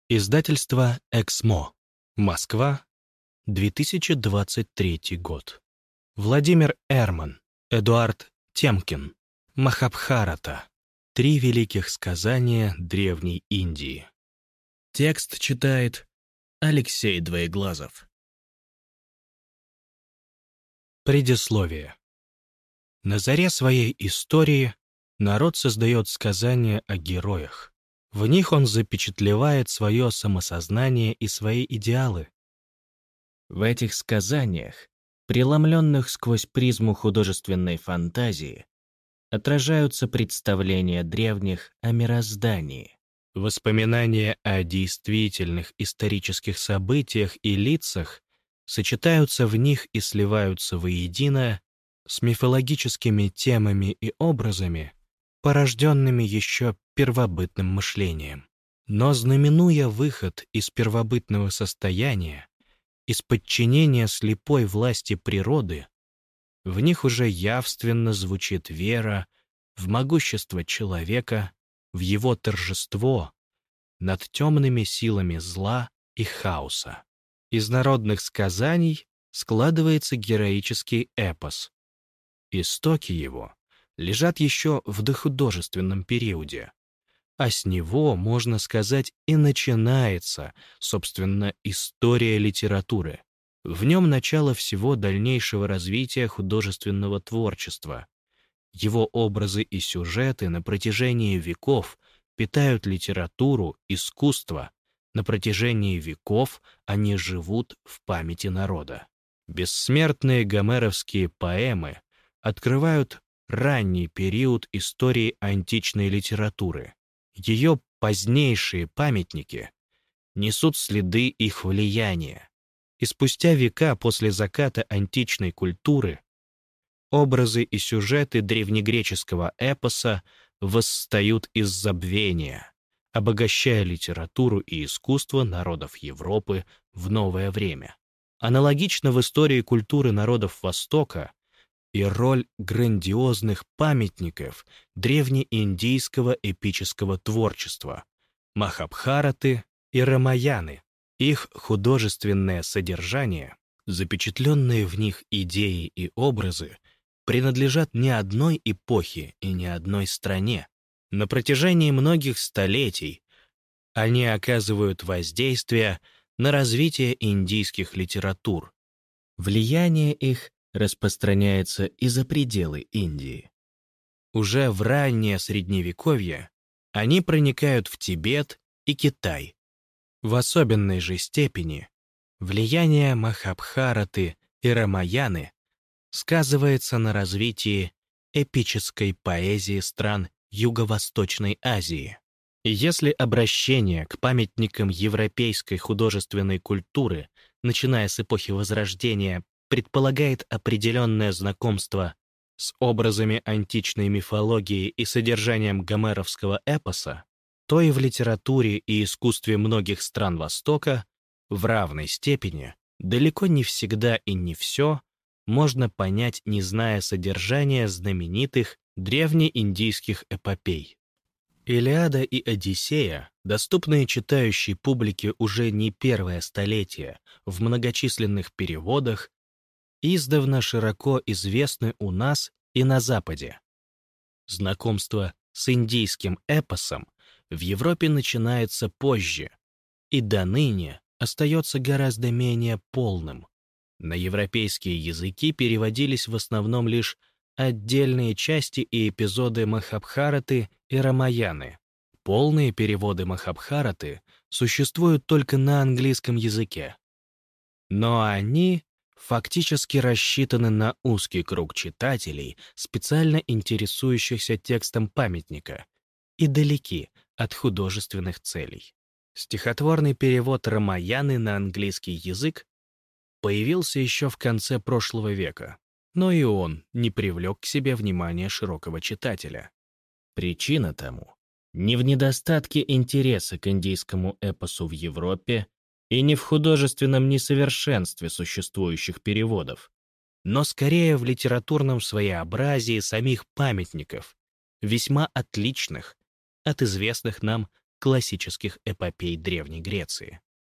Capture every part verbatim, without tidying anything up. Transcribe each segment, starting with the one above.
Издательство «Эксмо». Москва, две тысячи двадцать третий год. Владимир Эрман, Эдуард Темкин. Махабхарата. Три великих сказания Древней Индии. Текст читает Алексей Двоеглазов. Предисловие. На заре своей истории народ создает сказания о героях. В них он запечатлевает свое самосознание и свои идеалы. В этих сказаниях, преломленных сквозь призму художественной фантазии, отражаются представления древних о мироздании. Воспоминания о действительных исторических событиях и лицах сочетаются в них и сливаются воедино с мифологическими темами и образами, порожденными еще первобытным мышлением. Но знаменуя выход из первобытного состояния, из подчинения слепой власти природы, в них уже явственно звучит вера в могущество человека, в его торжество над темными силами зла и хаоса. Из народных сказаний складывается героический эпос. Истоки его лежат еще в дохудожественном периоде, а с него, можно сказать, и начинается, собственно, история литературы. В нем начало всего дальнейшего развития художественного творчества. Его образы и сюжеты на протяжении веков питают литературу, искусство. На протяжении веков они живут в памяти народа. Бессмертные гомеровские поэмы открывают ранний период истории античной литературы. Ее позднейшие памятники несут следы их влияния. И спустя века после заката античной культуры образы и сюжеты древнегреческого эпоса восстают из забвения, обогащая литературу и искусство народов Европы в новое время. Аналогично в истории культуры народов Востока и роль грандиозных памятников древнеиндийского эпического творчества — Махабхараты и Рамаяны. Их художественное содержание, запечатленные в них идеи и образы, принадлежат не одной эпохе и не одной стране. На протяжении многих столетий они оказывают воздействие на развитие индийских литератур. Влияние их распространяется и за пределы Индии. Уже в раннее Средневековье они проникают в Тибет и Китай. В особенной же степени влияние Махабхараты и Рамаяны сказывается на развитии эпической поэзии стран Юго-Восточной Азии. И если обращение к памятникам европейской художественной культуры, начиная с эпохи Возрождения, предполагает определенное знакомство с образами античной мифологии и содержанием гомеровского эпоса, то и в литературе и искусстве многих стран Востока в равной степени далеко не всегда и не все можно понять, не зная содержания знаменитых древнеиндийских эпопей. Илиада и Одиссея, доступные читающей публике уже не первое столетие в многочисленных переводах, издавна широко известны у нас и на Западе. Знакомство с индийским эпосом в Европе начинается позже и до ныне остается гораздо менее полным. На европейские языки переводились в основном лишь отдельные части и эпизоды Махабхараты и Рамаяны. Полные переводы Махабхараты существуют только на английском языке. Но они фактически рассчитаны на узкий круг читателей, специально интересующихся текстом памятника, и далеки от художественных целей. Стихотворный перевод Рамаяны на английский язык появился еще в конце прошлого века, но и он не привлек к себе внимания широкого читателя. Причина тому не в недостатке интереса к индийскому эпосу в Европе и не в художественном несовершенстве существующих переводов, но скорее в литературном своеобразии самих памятников, весьма отличных от известных нам классических эпопей Древней Греции.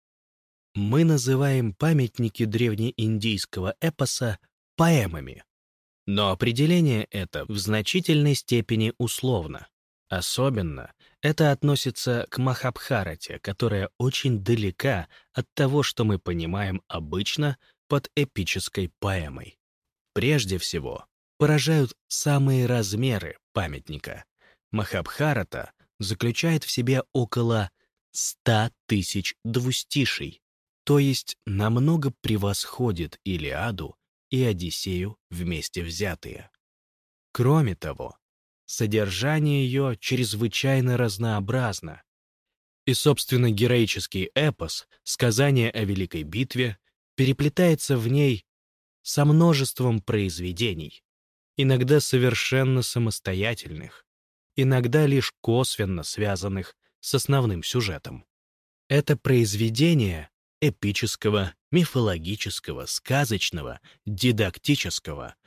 Мы называем памятники древнеиндийского эпоса поэмами, но определение это в значительной степени условно. Особенно это относится к Махабхарате, которая очень далека от того, что мы понимаем обычно под эпической поэмой. Прежде всего, поражают самые размеры памятника. Махабхарата заключает в себе около ста тысяч двустиший, то есть намного превосходит Илиаду и Одиссею вместе взятые. Кроме того, содержание ее чрезвычайно разнообразно. И, собственно, героический эпос, сказание о великой битве, переплетается в ней со множеством произведений, иногда совершенно самостоятельных, иногда лишь косвенно связанных с основным сюжетом. Это произведение эпического, мифологического, сказочного, дидактического,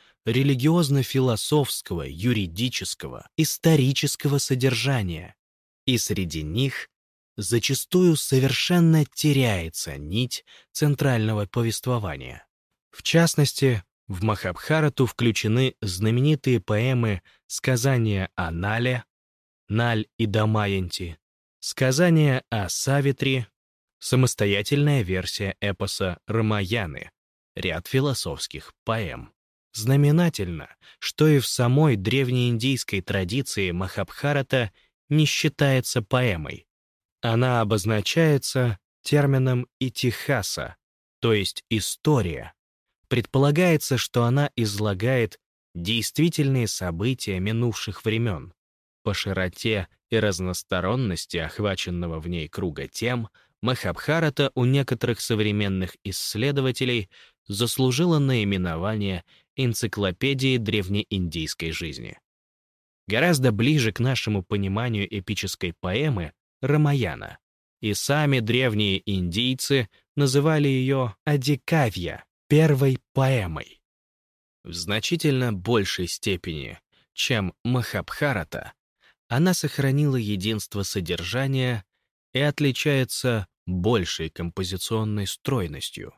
религиозно-философского, юридического, исторического содержания, и среди них зачастую совершенно теряется нить центрального повествования. В частности, в Махабхарату включены знаменитые поэмы «Сказания о Нале», «Наль и Дамаянти», «Сказания о Савитри», самостоятельная версия эпоса Рамаяны, ряд философских поэм. Знаменательно, что и в самой древнеиндийской традиции Махабхарата не считается поэмой. Она обозначается термином итихаса, то есть история. Предполагается, что она излагает действительные события минувших времен. По широте и разносторонности охваченного в ней круга тем, Махабхарата у некоторых современных исследователей заслужила наименование энциклопедии древнеиндийской жизни. Гораздо ближе к нашему пониманию эпической поэмы Рамаяна, и сами древние индийцы называли ее Адикавья, первой поэмой. В значительно большей степени, чем Махабхарата, она сохранила единство содержания и отличается большей композиционной стройностью.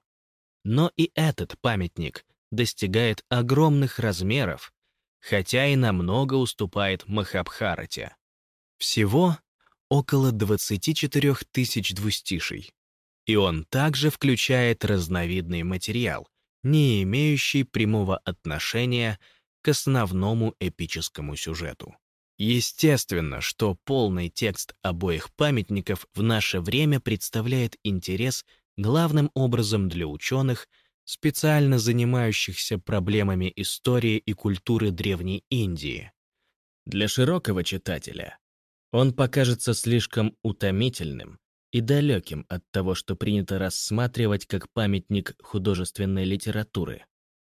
Но и этот памятник достигает огромных размеров, хотя и намного уступает Махабхарате. Всего около двадцати четырёх тысяч двустиший. И он также включает разновидный материал, не имеющий прямого отношения к основному эпическому сюжету. Естественно, что полный текст обоих памятников в наше время представляет интерес главным образом для ученых, специально занимающихся проблемами истории и культуры Древней Индии. Для широкого читателя он покажется слишком утомительным и далеким от того, что принято рассматривать как памятник художественной литературы.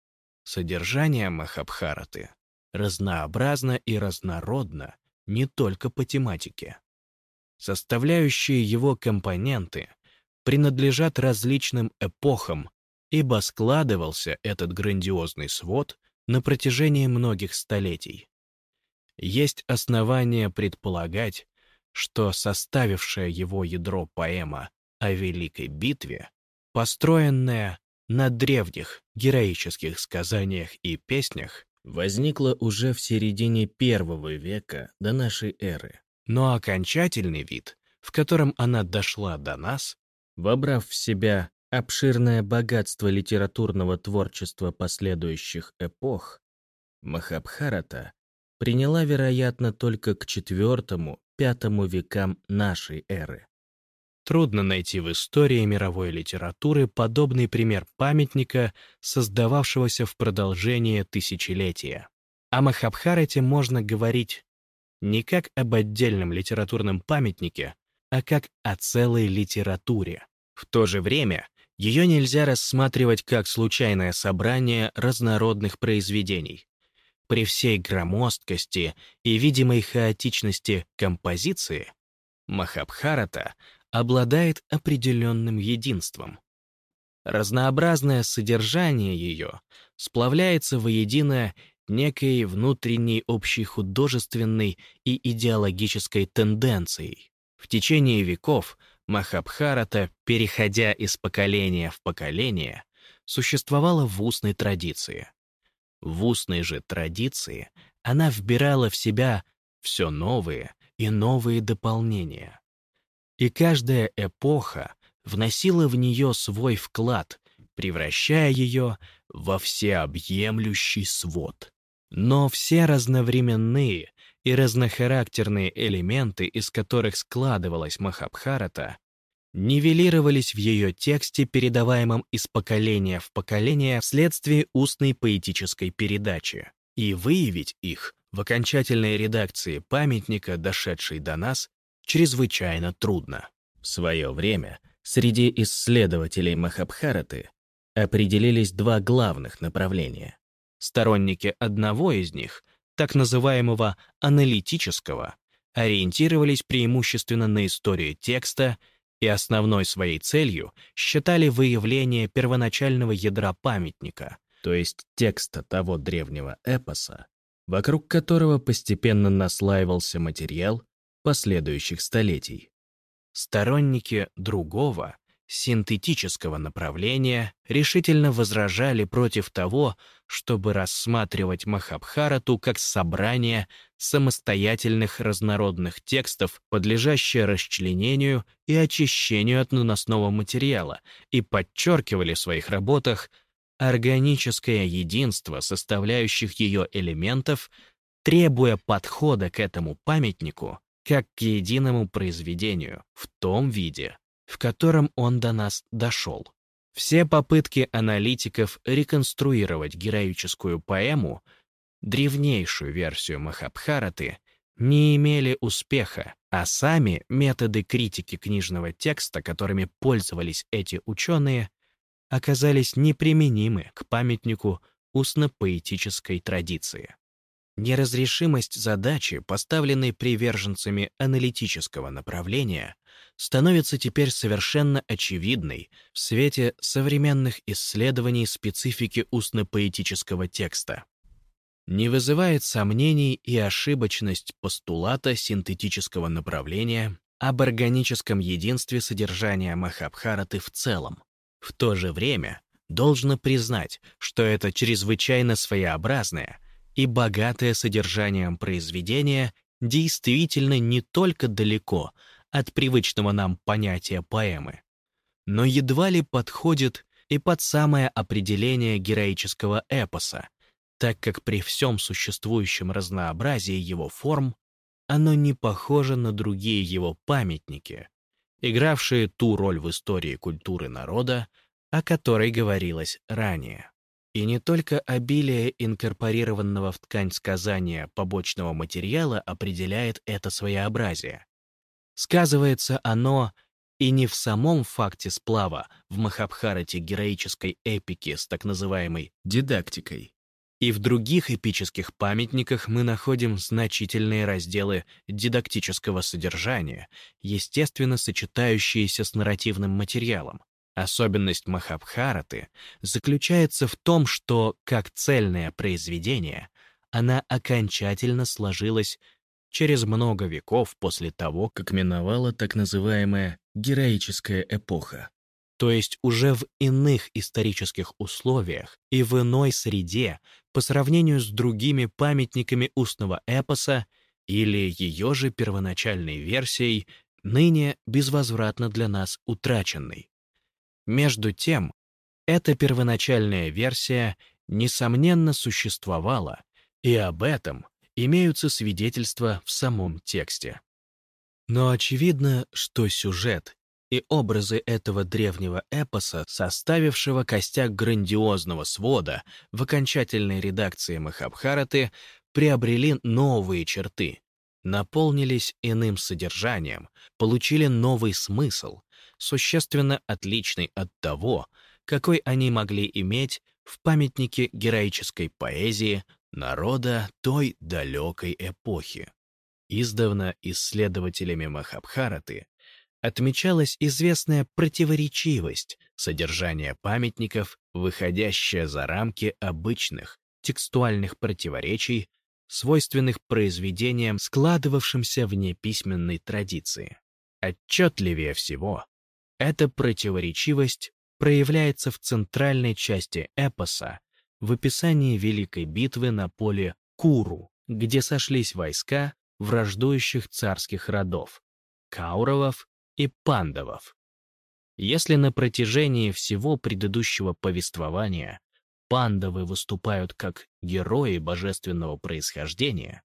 Содержание Махабхараты разнообразно и разнородно не только по тематике. Составляющие его компоненты принадлежат различным эпохам, ибо складывался этот грандиозный свод на протяжении многих столетий. Есть основания предполагать, что составившая его ядро поэма о Великой битве, построенная на древних героических сказаниях и песнях, возникла уже в середине первого века до нашей эры. Но окончательный вид, в котором она дошла до нас, вобрав в себя обширное богатство литературного творчества последующих эпох, Махабхарата приняла, вероятно, только к четвёртому-пятому векам нашей эры. Трудно найти в истории мировой литературы подобный пример памятника, создававшегося в продолжение тысячелетия. О Махабхарате можно говорить не как об отдельном литературном памятнике, а как о целой литературе. В то же время ее нельзя рассматривать как случайное собрание разнородных произведений. При всей громоздкости и видимой хаотичности композиции Махабхарата обладает определенным единством. Разнообразное содержание ее сплавляется воедино некой внутренней общей художественной и идеологической тенденцией. В течение веков Махабхарата, переходя из поколения в поколение, существовала в устной традиции. В устной же традиции она вбирала в себя все новые и новые дополнения. И каждая эпоха вносила в нее свой вклад, превращая ее во всеобъемлющий свод. Но все разновременные и разнохарактерные элементы, из которых складывалась Махабхарата, нивелировались в ее тексте, передаваемом из поколения в поколение вследствие устной поэтической передачи. И выявить их в окончательной редакции памятника, дошедшей до нас, чрезвычайно трудно. В свое время среди исследователей Махабхараты определились два главных направления. Сторонники одного из них, так называемого аналитического, ориентировались преимущественно на историю текста и основной своей целью считали выявление первоначального ядра памятника, то есть текста того древнего эпоса, вокруг которого постепенно наслаивался материал последующих столетий. Сторонники другого, синтетического направления решительно возражали против того, чтобы рассматривать Махабхарату как собрание самостоятельных разнородных текстов, подлежащее расчленению и очищению от наносного материала, и подчеркивали в своих работах органическое единство составляющих ее элементов, требуя подхода к этому памятнику как к единому произведению в том виде, в котором он до нас дошел. Все попытки аналитиков реконструировать героическую поэму, древнейшую версию Махабхараты, не имели успеха, а сами методы критики книжного текста, которыми пользовались эти ученые, оказались неприменимы к памятнику устно-поэтической традиции. Неразрешимость задачи, поставленной приверженцами аналитического направления, становится теперь совершенно очевидной в свете современных исследований специфики устно-поэтического текста. Не вызывает сомнений и ошибочность постулата синтетического направления об органическом единстве содержания Махабхараты в целом. В то же время должно признать, что это чрезвычайно своеобразное и богатое содержанием произведение действительно не только далеко от привычного нам понятия поэмы, но едва ли подходит и под самое определение героического эпоса, так как при всем существующем разнообразии его форм оно не похоже на другие его памятники, игравшие ту роль в истории культуры народа, о которой говорилось ранее. И не только обилие инкорпорированного в ткань сказания побочного материала определяет это своеобразие. Сказывается оно и не в самом факте сплава в Махабхарате героической эпики с так называемой дидактикой. И в других эпических памятниках мы находим значительные разделы дидактического содержания, естественно сочетающиеся с нарративным материалом. Особенность Махабхараты заключается в том, что, как цельное произведение, она окончательно сложилась через много веков после того, как миновала так называемая героическая эпоха. То есть уже в иных исторических условиях и в иной среде по сравнению с другими памятниками устного эпоса или ее же первоначальной версией, ныне безвозвратно для нас утраченной. Между тем, эта первоначальная версия, несомненно, существовала, и об этом имеются свидетельства в самом тексте. Но очевидно, что сюжет и образы этого древнего эпоса, составившего костяк грандиозного свода в окончательной редакции Махабхараты, приобрели новые черты, наполнились иным содержанием, получили новый смысл, существенно отличный от того, какой они могли иметь в памятнике героической поэзии народа той далекой эпохи. Издавна исследователями Махабхараты отмечалась известная противоречивость содержания памятников, выходящая за рамки обычных текстуальных противоречий, свойственных произведениям, складывавшимся в неписьменной традиции. Отчетливее всего эта противоречивость проявляется в центральной части эпоса, в описании Великой битвы на поле Куру, где сошлись войска враждующих царских родов — Кауравов и Пандавов. Если на протяжении всего предыдущего повествования Пандавы выступают как герои божественного происхождения,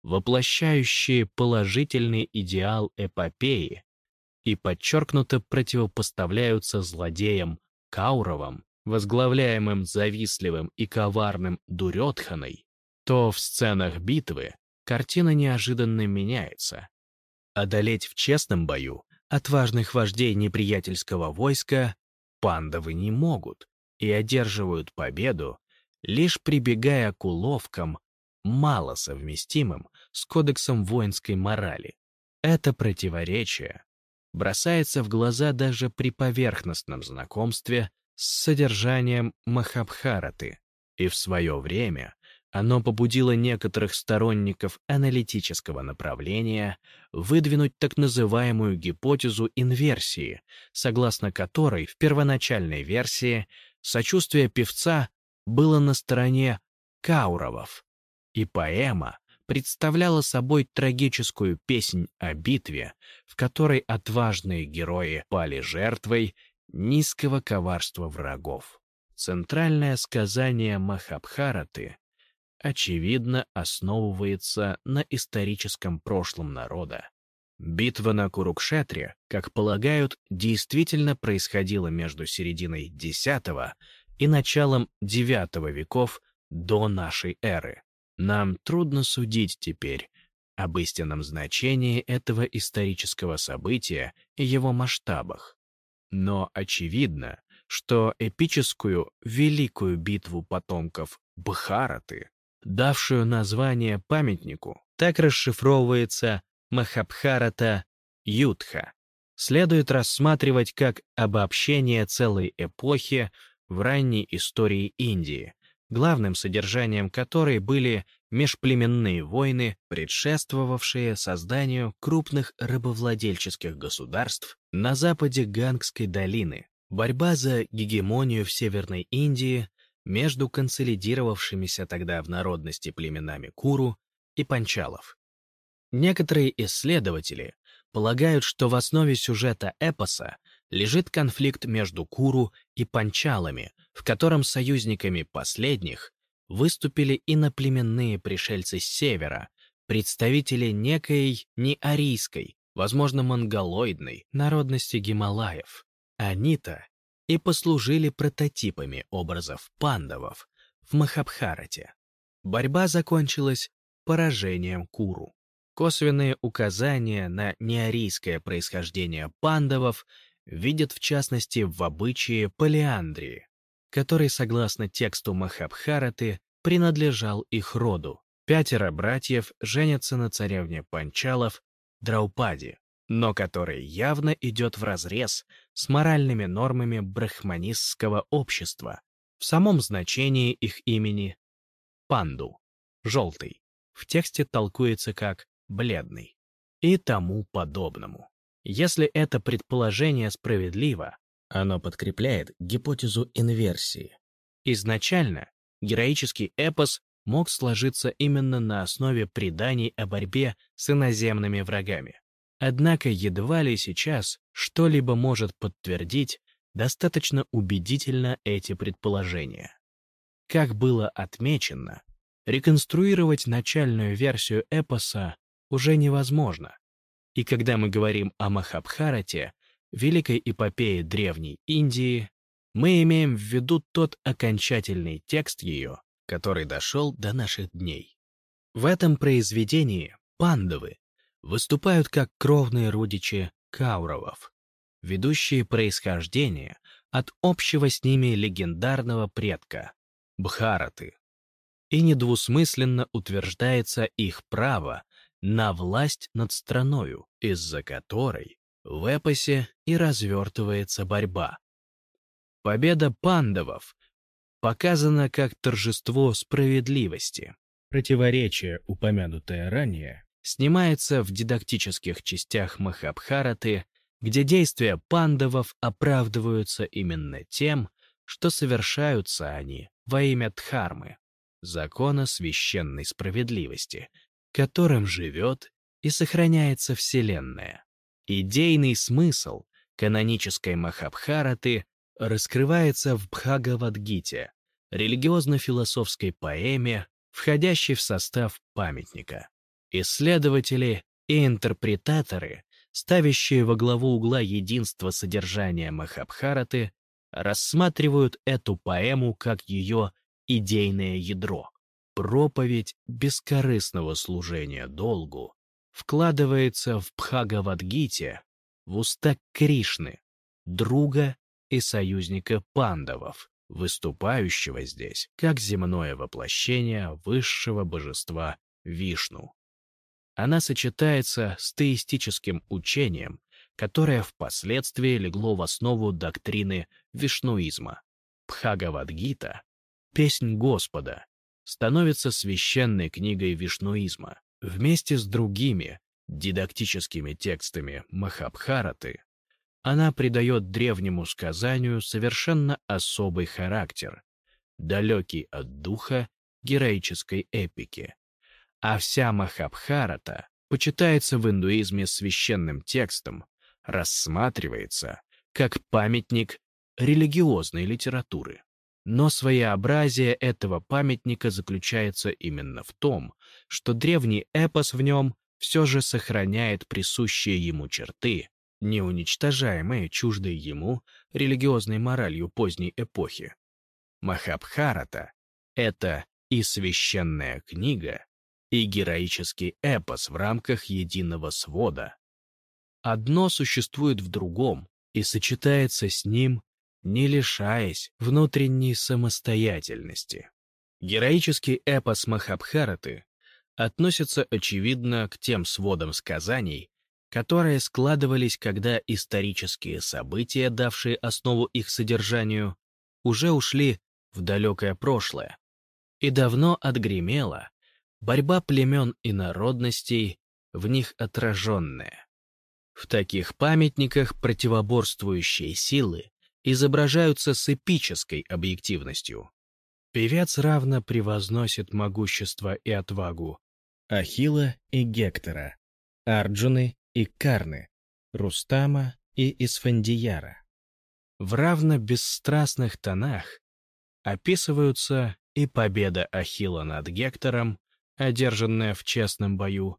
воплощающие положительный идеал эпопеи, и подчеркнуто противопоставляются злодеям Кауравам, возглавляемым завистливым и коварным Дурёдханой, то в сценах битвы картина неожиданно меняется. Одолеть в честном бою отважных вождей неприятельского войска Пандавы не могут и одерживают победу, лишь прибегая к уловкам, мало совместимым с кодексом воинской морали. Это противоречие бросается в глаза даже при поверхностном знакомстве с содержанием Махабхараты, и в свое время оно побудило некоторых сторонников аналитического направления выдвинуть так называемую гипотезу инверсии, согласно которой в первоначальной версии сочувствие певца было на стороне Кауравов, и поэма представляла собой трагическую песнь о битве, в которой отважные герои пали жертвой низкого коварства врагов. Центральное сказание Махабхараты, очевидно, основывается на историческом прошлом народа. Битва на Курукшетре, как полагают, действительно происходила между серединой десятого и началом девятого веков до нашей эры. Нам трудно судить теперь об истинном значении этого исторического события и его масштабах. Но очевидно, что эпическую великую битву потомков Бхараты, давшую название памятнику, так расшифровывается Махабхарата Юдха, следует рассматривать как обобщение целой эпохи в ранней истории Индии, главным содержанием которой были межплеменные войны, предшествовавшие созданию крупных рабовладельческих государств на западе Гангской долины, борьба за гегемонию в Северной Индии между консолидировавшимися тогда в народности племенами Куру и Панчалов. Некоторые исследователи полагают, что в основе сюжета эпоса лежит конфликт между Куру и Панчалами, в котором союзниками последних выступили иноплеменные пришельцы с севера, представители некой неарийской, возможно, монголоидной народности Гималаев. Они-то и послужили прототипами образов пандавов в Махабхарате. Борьба закончилась поражением Куру. Косвенные указания на неарийское происхождение пандавов видят в частности в обычае полиандрии, который, согласно тексту Махабхараты, принадлежал их роду. Пятеро братьев женятся на царевне Панчалов Драупади, но который явно идет вразрез с моральными нормами брахманистского общества. В самом значении их имени «панду» — «желтый» в тексте толкуется как «бледный» и тому подобному. Если это предположение справедливо, оно подкрепляет гипотезу инверсии. Изначально героический эпос мог сложиться именно на основе преданий о борьбе с иноземными врагами. Однако едва ли сейчас что-либо может подтвердить достаточно убедительно эти предположения. Как было отмечено, реконструировать начальную версию эпоса уже невозможно. И когда мы говорим о Махабхарате, великой эпопее Древней Индии, мы имеем в виду тот окончательный текст ее, который дошел до наших дней. В этом произведении пандавы выступают как кровные родичи Кауравов, ведущие происхождение от общего с ними легендарного предка — Бхараты, и недвусмысленно утверждается их право на власть над страною, из-за которой в эпосе и развертывается борьба. Победа пандавов показана как торжество справедливости. Противоречие, упомянутое ранее, снимается в дидактических частях Махабхараты где действия пандавов оправдываются именно тем, что совершаются они во имя Дхармы, закона священной справедливости, которым живет и сохраняется Вселенная. Идейный смысл канонической Махабхараты раскрывается в Бхагавадгите, религиозно-философской поэме, входящей в состав памятника. Исследователи и интерпретаторы, ставящие во главу угла единство содержания Махабхараты, рассматривают эту поэму как ее идейное ядро. Проповедь бескорыстного служения долгу вкладывается в Бхагавадгите в уста Кришны, друга и союзника пандавов, выступающего здесь как земное воплощение высшего божества Вишну. Она сочетается с теистическим учением, которое впоследствии легло в основу доктрины вишнуизма. Бхагавадгита, песнь Господа, становится священной книгой вишнуизма. Вместе с другими дидактическими текстами Махабхараты она придает древнему сказанию совершенно особый характер, далекий от духа героической эпики. А вся Махабхарата почитается в индуизме священным текстом, рассматривается как памятник религиозной литературы. Но своеобразие этого памятника заключается именно в том, что древний эпос в нем все же сохраняет присущие ему черты, не уничтожаемые чуждой ему религиозной моралью поздней эпохи. Махабхарата — это и священная книга, и героический эпос в рамках единого свода. Одно существует в другом и сочетается с ним, не лишаясь внутренней самостоятельности. Героический эпос Махабхараты относится, очевидно, к тем сводам сказаний, которые складывались, когда исторические события, давшие основу их содержанию, уже ушли в далекое прошлое, и давно отгремела борьба племен и народностей, в них отраженная. В таких памятниках противоборствующие силы изображаются с эпической объективностью. Певец равно превозносит могущество и отвагу Ахилла и Гектора, Арджуны и Карны, Рустама и Исфандияра. В равно бесстрастных тонах описываются и победа Ахилла над Гектором, одержанная в честном бою,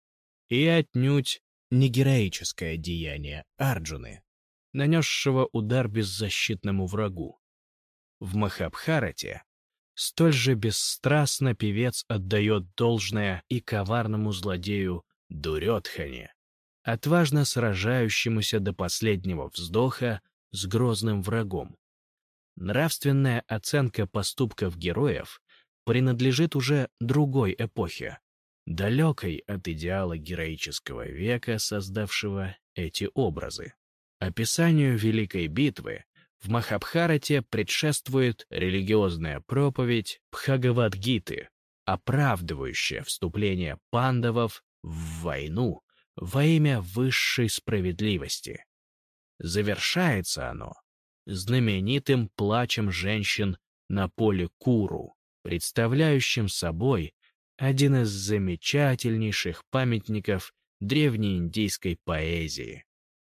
и отнюдь не героическое деяние Арджуны, нанесшего удар беззащитному врагу. В Махабхарате столь же бесстрастно певец отдает должное и коварному злодею Дурёдхане, отважно сражающемуся до последнего вздоха с грозным врагом. Нравственная оценка поступков героев принадлежит уже другой эпохе, далекой от идеала героического века, создавшего эти образы. Описанию Великой битвы в Махабхарате предшествует религиозная проповедь Бхагавадгиты, оправдывающая вступление пандавов в войну во имя высшей справедливости. Завершается оно знаменитым плачем женщин на поле Куру, представляющим собой один из замечательнейших памятников древнеиндийской поэзии.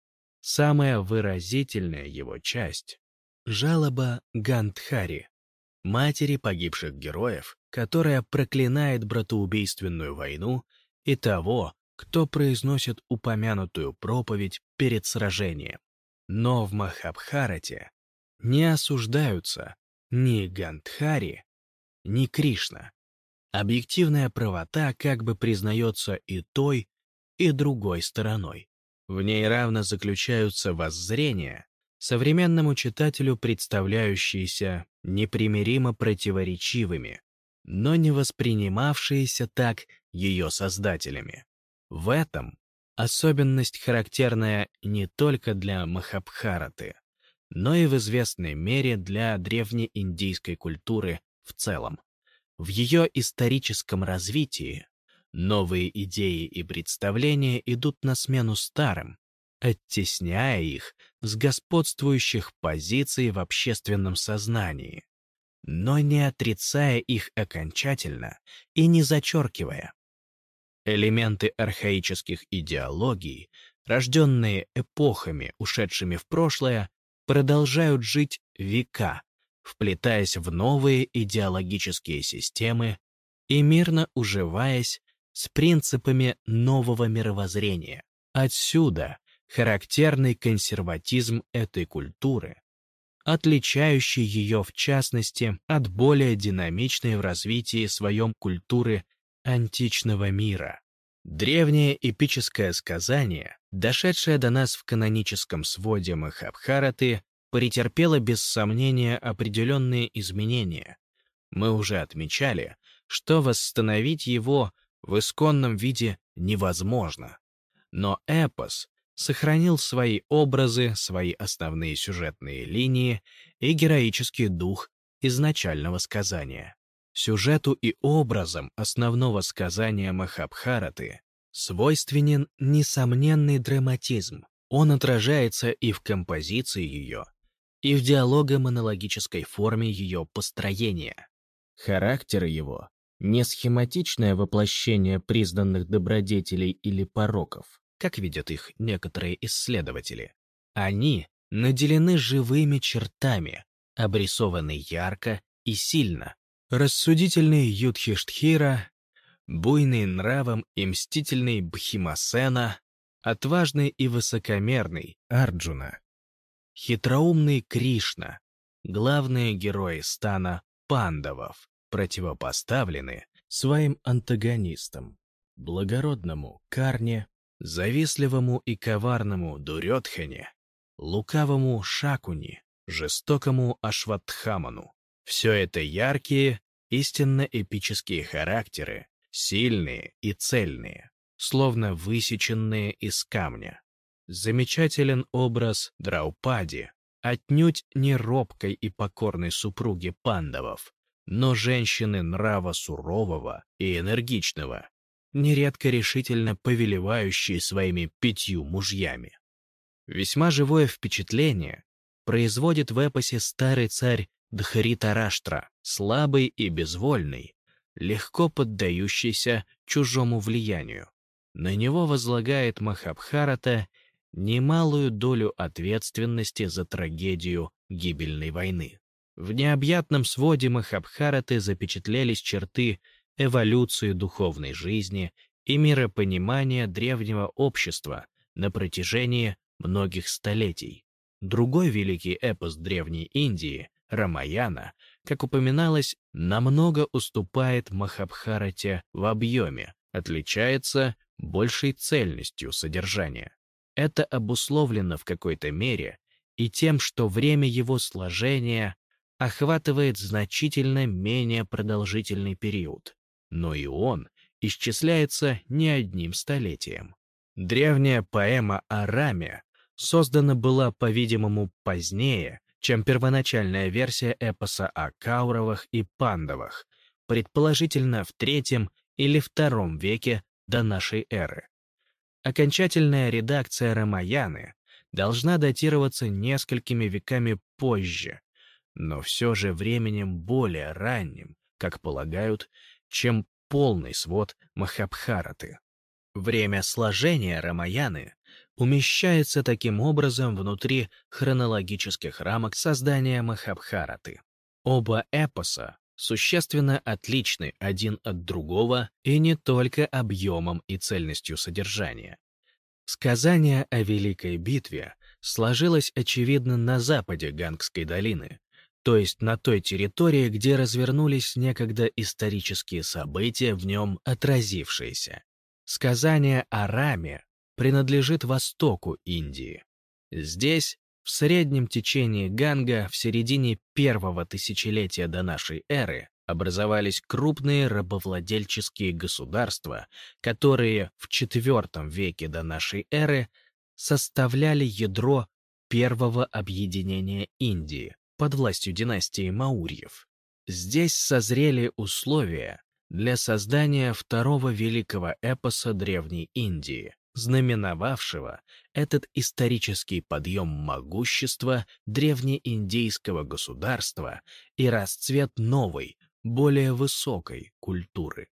Самая выразительная его часть — жалоба Гандхари, матери погибших героев, которая проклинает братоубийственную войну и того, кто произносит упомянутую проповедь перед сражением. Но в Махабхарате не осуждаются ни Гандхари, ни Кришна. Объективная правота как бы признается и той, и другой стороной. В ней равно заключаются воззрения, современному читателю представляющиеся непримиримо противоречивыми, но не воспринимавшиеся так ее создателями. В этом особенность, характерная не только для Махабхараты, но и в известной мере для древнеиндийской культуры в целом. В ее историческом развитии новые идеи и представления идут на смену старым, оттесняя их с господствующих позиций в общественном сознании, но не отрицая их окончательно и не зачеркивая. Элементы архаических идеологий, рожденные эпохами, ушедшими в прошлое, продолжают жить века, вплетаясь в новые идеологические системы и мирно уживаясь с принципами нового мировоззрения. Отсюда характерный консерватизм этой культуры, отличающий ее, в частности, от более динамичной в развитии своем культуры античного мира. Древнее эпическое сказание, дошедшее до нас в каноническом своде Махабхараты, претерпело без сомнения определенные изменения. Мы уже отмечали, что восстановить его в исконном виде невозможно. Но эпос сохранил свои образы, свои основные сюжетные линии и героический дух изначального сказания. Сюжету и образам основного сказания Махабхараты свойственен несомненный драматизм. Он отражается и в композиции ее, и в диалого-монологической форме ее построения. Характер его — не схематичное воплощение признанных добродетелей или пороков, как видят их некоторые исследователи. Они наделены живыми чертами, обрисованы ярко и сильно. Рассудительный Юдхиштхира, буйный нравом и мстительный Бхимасена, отважный и высокомерный Арджуна, хитроумный Кришна, главные герои стана пандавов, противопоставлены своим антагонистам, благородному Карне, завистливому и коварному Дурёдхане, лукавому Шакуни, жестокому Ашватхаману. Все это яркие, истинно эпические характеры, сильные и цельные, словно высеченные из камня. Замечателен образ Драупади, отнюдь не робкой и покорной супруги пандавов, но женщины нрава сурового и энергичного, нередко решительно повелевающей своими пятью мужьями. Весьма живое впечатление производит в эпосе старый царь Дхритараштра, слабый и безвольный, легко поддающийся чужому влиянию. На него возлагает Махабхарата немалую долю ответственности за трагедию гибельной войны. В необъятном своде Махабхараты запечатлелись черты эволюции духовной жизни и миропонимания древнего общества на протяжении многих столетий. Другой великий эпос Древней Индии, Рамаяна, как упоминалось, намного уступает Махабхарате в объеме, отличается большей цельностью содержания. Это обусловлено в какой-то мере и тем, что время его сложения охватывает значительно менее продолжительный период, но и он исчисляется не одним столетием. Древняя поэма о Раме создана была, по-видимому, позднее, чем первоначальная версия эпоса о Кауравах и Пандавах, предположительно в третьем или втором веке до нашей эры. Окончательная редакция Рамаяны должна датироваться несколькими веками позже, но все же временем более ранним, как полагают, чем полный свод Махабхараты. Время сложения Рамаяны умещается таким образом внутри хронологических рамок создания Махабхараты. Оба эпоса существенно отличны один от другого и не только объемом и цельностью содержания. Сказание о Великой битве сложилось, очевидно, на западе Гангской долины, то есть на той территории, где развернулись некогда исторические события, в нем отразившиеся. Сказание о Раме принадлежит востоку Индии. Здесь, в среднем течении Ганга, в середине первого тысячелетия до нашей эры, образовались крупные рабовладельческие государства, которые в четвёртом веке до нашей эры составляли ядро первого объединения Индии под властью династии Маурьев. Здесь созрели условия для создания второго великого эпоса Древней Индии, знаменовавшего этот исторический подъем могущества древнеиндийского государства и расцвет новой, более высокой культуры.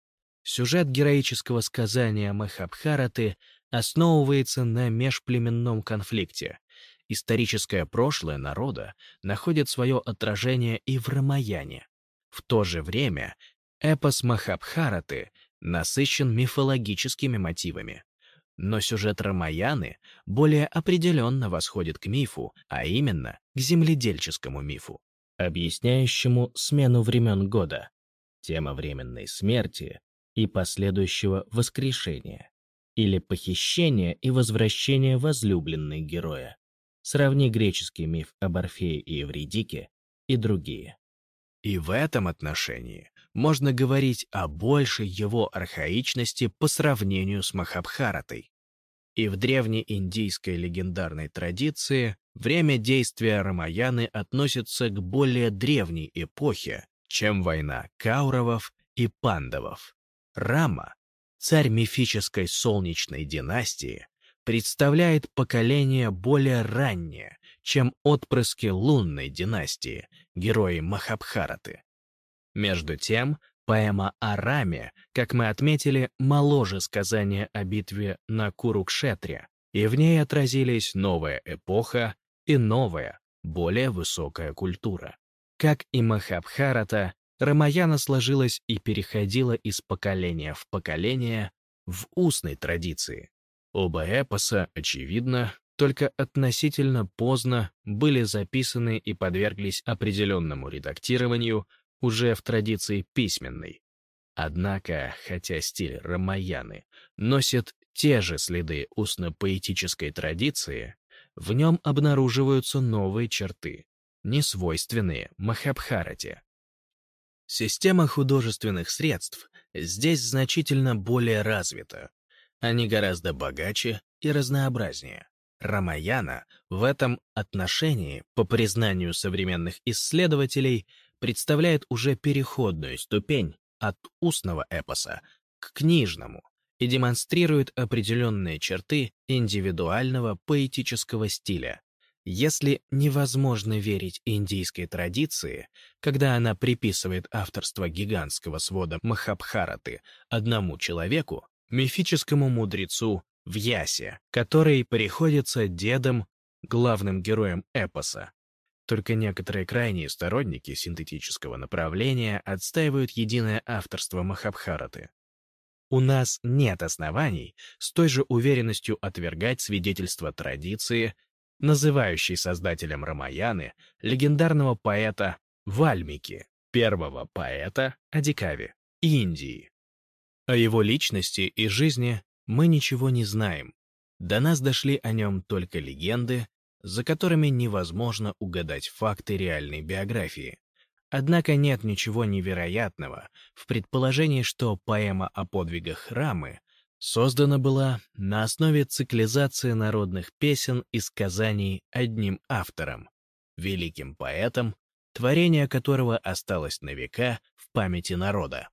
Сюжет героического сказания Махабхараты основывается на межплеменном конфликте. Историческое прошлое народа находит свое отражение и в Рамаяне. В то же время эпос Махабхараты насыщен мифологическими мотивами. Но сюжет Рамаяны более определенно восходит к мифу, а именно к земледельческому мифу, объясняющему смену времен года, тема временной смерти и последующего воскрешения, или похищения и возвращения возлюбленной героя. Сравни греческий миф об Орфее и Евридике и другие. И в этом отношении можно говорить о большей его архаичности по сравнению с Махабхаратой. И в древнеиндийской легендарной традиции время действия Рамаяны относится к более древней эпохе, чем война Кауравов и Пандавов. Рама, царь мифической солнечной династии, представляет поколение более раннее, чем отпрыски лунной династии, герои Махабхараты. Между тем, поэма о Раме, как мы отметили, моложе сказания о битве на Курукшетре, и в ней отразились новая эпоха и новая, более высокая культура. Как и Махабхарата, Рамаяна сложилась и переходила из поколения в поколение в устной традиции. Оба эпоса, очевидно, только относительно поздно были записаны и подверглись определенному редактированию уже в традиции письменной. Однако, хотя стиль Рамаяны носит те же следы устно-поэтической традиции, в нем обнаруживаются новые черты, несвойственные Махабхарате. Система художественных средств здесь значительно более развита. Они гораздо богаче и разнообразнее. Рамаяна в этом отношении, по признанию современных исследователей, представляет уже переходную ступень от устного эпоса к книжному и демонстрирует определенные черты индивидуального поэтического стиля. Если невозможно верить индийской традиции, когда она приписывает авторство гигантского свода Махабхараты одному человеку, мифическому мудрецу Вьясе, который приходится дедом, главным героем эпоса. Только некоторые крайние сторонники синтетического направления отстаивают единое авторство Махабхараты. У нас нет оснований с той же уверенностью отвергать свидетельства традиции, называющей создателем Рамаяны легендарного поэта Вальмики, первого поэта Адикави, Индии. О его личности и жизни мы ничего не знаем. До нас дошли о нем только легенды, за которыми невозможно угадать факты реальной биографии. Однако нет ничего невероятного в предположении, что поэма о подвигах Рамы создана была на основе циклизации народных песен и сказаний одним автором, великим поэтом, творение которого осталось на века в памяти народа.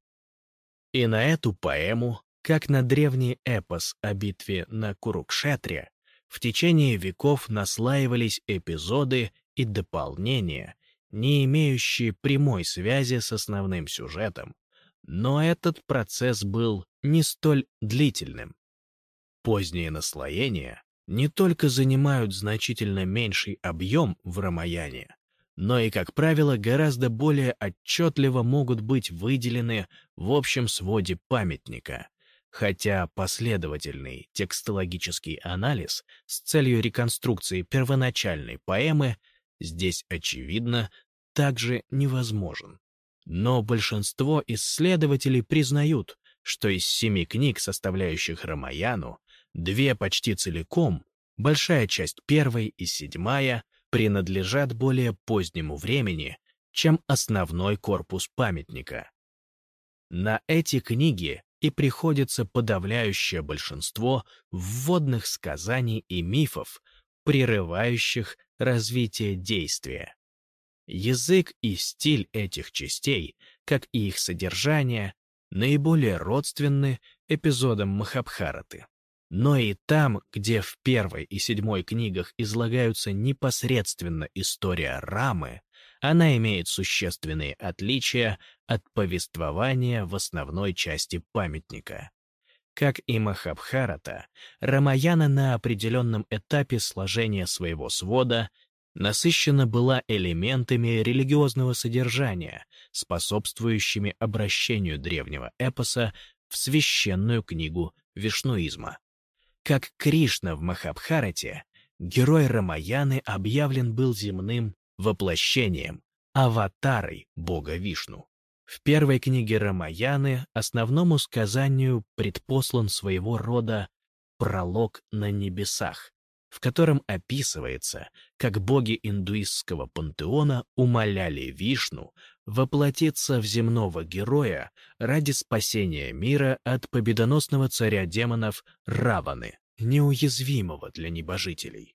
И на эту поэму, как на древний эпос о битве на Курукшетре, в течение веков наслаивались эпизоды и дополнения, не имеющие прямой связи с основным сюжетом. Но этот процесс был не столь длительным. Поздние наслоения не только занимают значительно меньший объем в Рамаяне, но и, как правило, гораздо более отчетливо могут быть выделены в общем своде памятника, хотя последовательный текстологический анализ с целью реконструкции первоначальной поэмы здесь, очевидно, также невозможен. Но большинство исследователей признают, что из семи книг, составляющих Рамаяну, две почти целиком, большая часть первой и седьмая, принадлежат более позднему времени, чем основной корпус памятника. На эти книги и приходится подавляющее большинство вводных сказаний и мифов, прерывающих развитие действия. Язык и стиль этих частей, как и их содержание, наиболее родственны эпизодам Махабхараты. Но и там, где в первой и седьмой книгах излагаются непосредственно история Рамы, она имеет существенные отличия от повествования в основной части памятника. Как и Махабхарата, Рамаяна на определенном этапе сложения своего свода насыщена была элементами религиозного содержания, способствующими обращению древнего эпоса в священную книгу вишнуизма. Как Кришна в Махабхарате, герой Рамаяны объявлен был земным воплощением, аватарой бога Вишну. В первой книге Рамаяны основному сказанию предпослан своего рода пролог на небесах, в котором описывается, как боги индуистского пантеона умоляли Вишну воплотиться в земного героя ради спасения мира от победоносного царя демонов Раваны, неуязвимого для небожителей.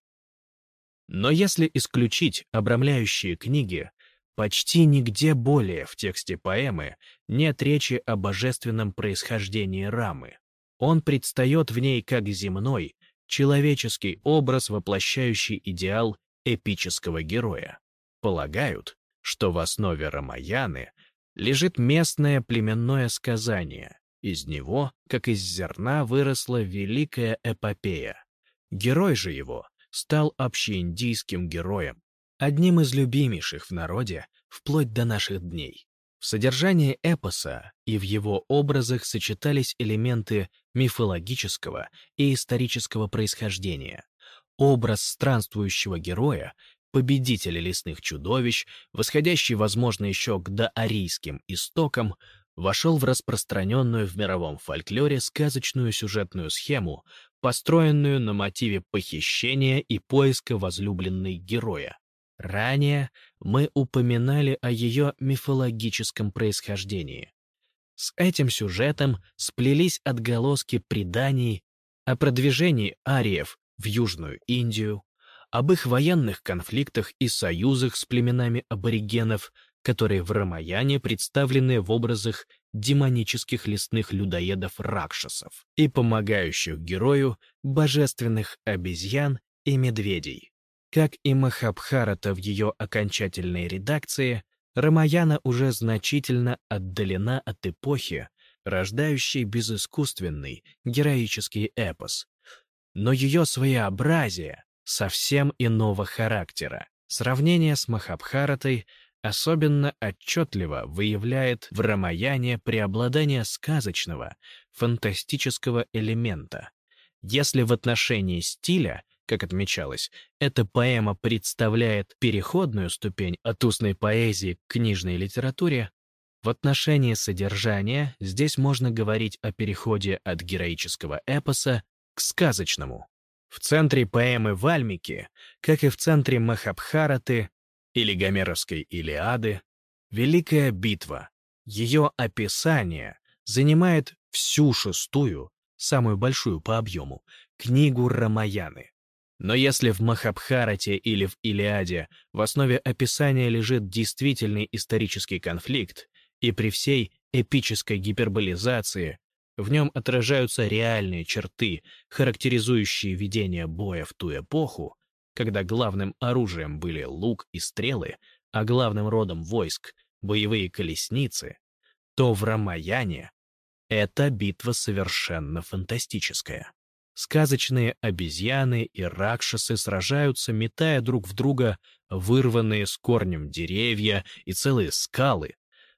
Но если исключить обрамляющие книги, почти нигде более в тексте поэмы нет речи о божественном происхождении Рамы. Он предстает в ней как земной, человеческий образ, воплощающий идеал эпического героя. Полагают, что в основе Рамаяны лежит местное племенное сказание. Из него, как из зерна, выросла великая эпопея. Герой же его стал общеиндийским героем, одним из любимейших в народе вплоть до наших дней. В содержании эпоса и в его образах сочетались элементы мифологического и исторического происхождения. Образ странствующего героя, победителя лесных чудовищ, восходящий, возможно, еще к доарийским истокам, вошел в распространенную в мировом фольклоре сказочную сюжетную схему, построенную на мотиве похищения и поиска возлюбленной героя. Ранее мы упоминали о ее мифологическом происхождении. С этим сюжетом сплелись отголоски преданий о продвижении ариев в Южную Индию, об их военных конфликтах и союзах с племенами аборигенов, которые в Рамаяне представлены в образах демонических лесных людоедов-ракшасов и помогающих герою божественных обезьян и медведей. Как и Махабхарата в ее окончательной редакции, Рамаяна уже значительно отдалена от эпохи, рождающей безыскусственный героический эпос. Но ее своеобразие совсем иного характера. Сравнение с Махабхаратой особенно отчетливо выявляет в Рамаяне преобладание сказочного, фантастического элемента. Если в отношении стиля, как отмечалось, эта поэма представляет переходную ступень от устной поэзии к книжной литературе, в отношении содержания здесь можно говорить о переходе от героического эпоса к сказочному. В центре поэмы Вальмики, как и в центре Махабхараты или Гомеровской Илиады, Великая битва. Ее описание занимает всю шестую, самую большую по объему, книгу Рамаяны. Но если в Махабхарате или в Илиаде в основе описания лежит действительный исторический конфликт, и при всей эпической гиперболизации в нем отражаются реальные черты, характеризующие ведение боя в ту эпоху, когда главным оружием были лук и стрелы, а главным родом войск — боевые колесницы, то в Рамаяне эта битва совершенно фантастическая. Сказочные обезьяны и ракшасы сражаются, метая друг в друга вырванные с корнем деревья и целые скалы.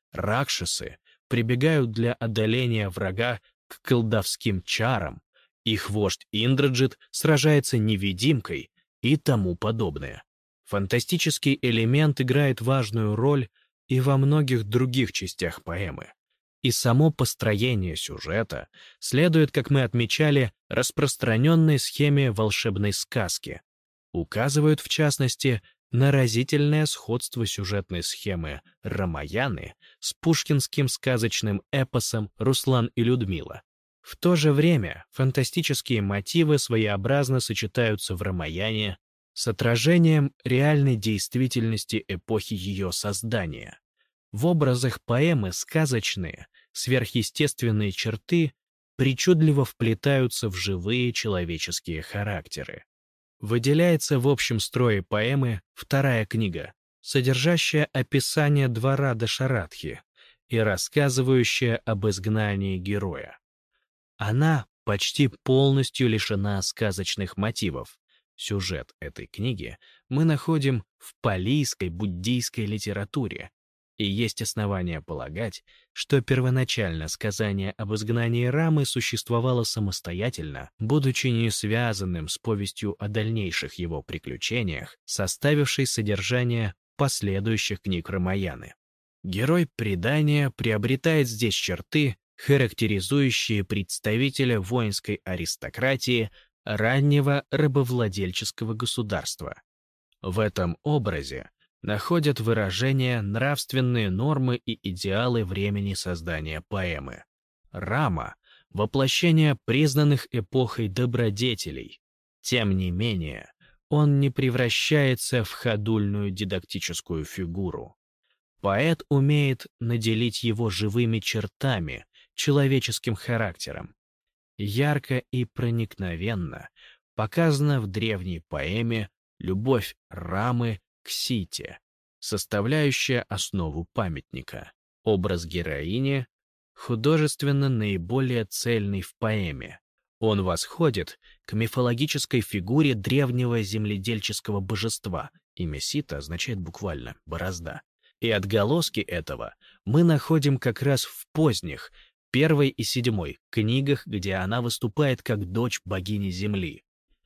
Ракшасы прибегают для одоления врага к колдовским чарам, их вождь Индраджит сражается невидимкой и тому подобное. Фантастический элемент играет важную роль и во многих других частях поэмы. И само построение сюжета следует, как мы отмечали, распространенной схеме волшебной сказки. Указывают, в частности, на разительное сходство сюжетной схемы Рамаяны с пушкинским сказочным эпосом «Руслан и Людмила». В то же время фантастические мотивы своеобразно сочетаются в Рамаяне с отражением реальной действительности эпохи ее создания. В образах поэмы сказочные, сверхъестественные черты причудливо вплетаются в живые человеческие характеры. Выделяется в общем строе поэмы вторая книга, содержащая описание двора Дашаратхи и рассказывающая об изгнании героя. Она почти полностью лишена сказочных мотивов. Сюжет этой книги мы находим в палийской буддийской литературе, и есть основания полагать, что первоначально сказание об изгнании Рамы существовало самостоятельно, будучи не связанным с повестью о дальнейших его приключениях, составившей содержание последующих книг Рамаяны. Герой предания приобретает здесь черты, характеризующие представителя воинской аристократии раннего рабовладельческого государства. В этом образе находят выражение нравственные нормы и идеалы времени создания поэмы. Рама — воплощение признанных эпохой добродетелей. Тем не менее, он не превращается в ходульную дидактическую фигуру. Поэт умеет наделить его живыми чертами, человеческим характером. Ярко и проникновенно показана в древней поэме любовь Рамы к Сите, составляющая основу памятника. Образ героини художественно наиболее цельный в поэме. Он восходит к мифологической фигуре древнего земледельческого божества. Имя Сита означает буквально «борозда». И отголоски этого мы находим как раз в поздних, первой и седьмой книгах, где она выступает как дочь богини Земли.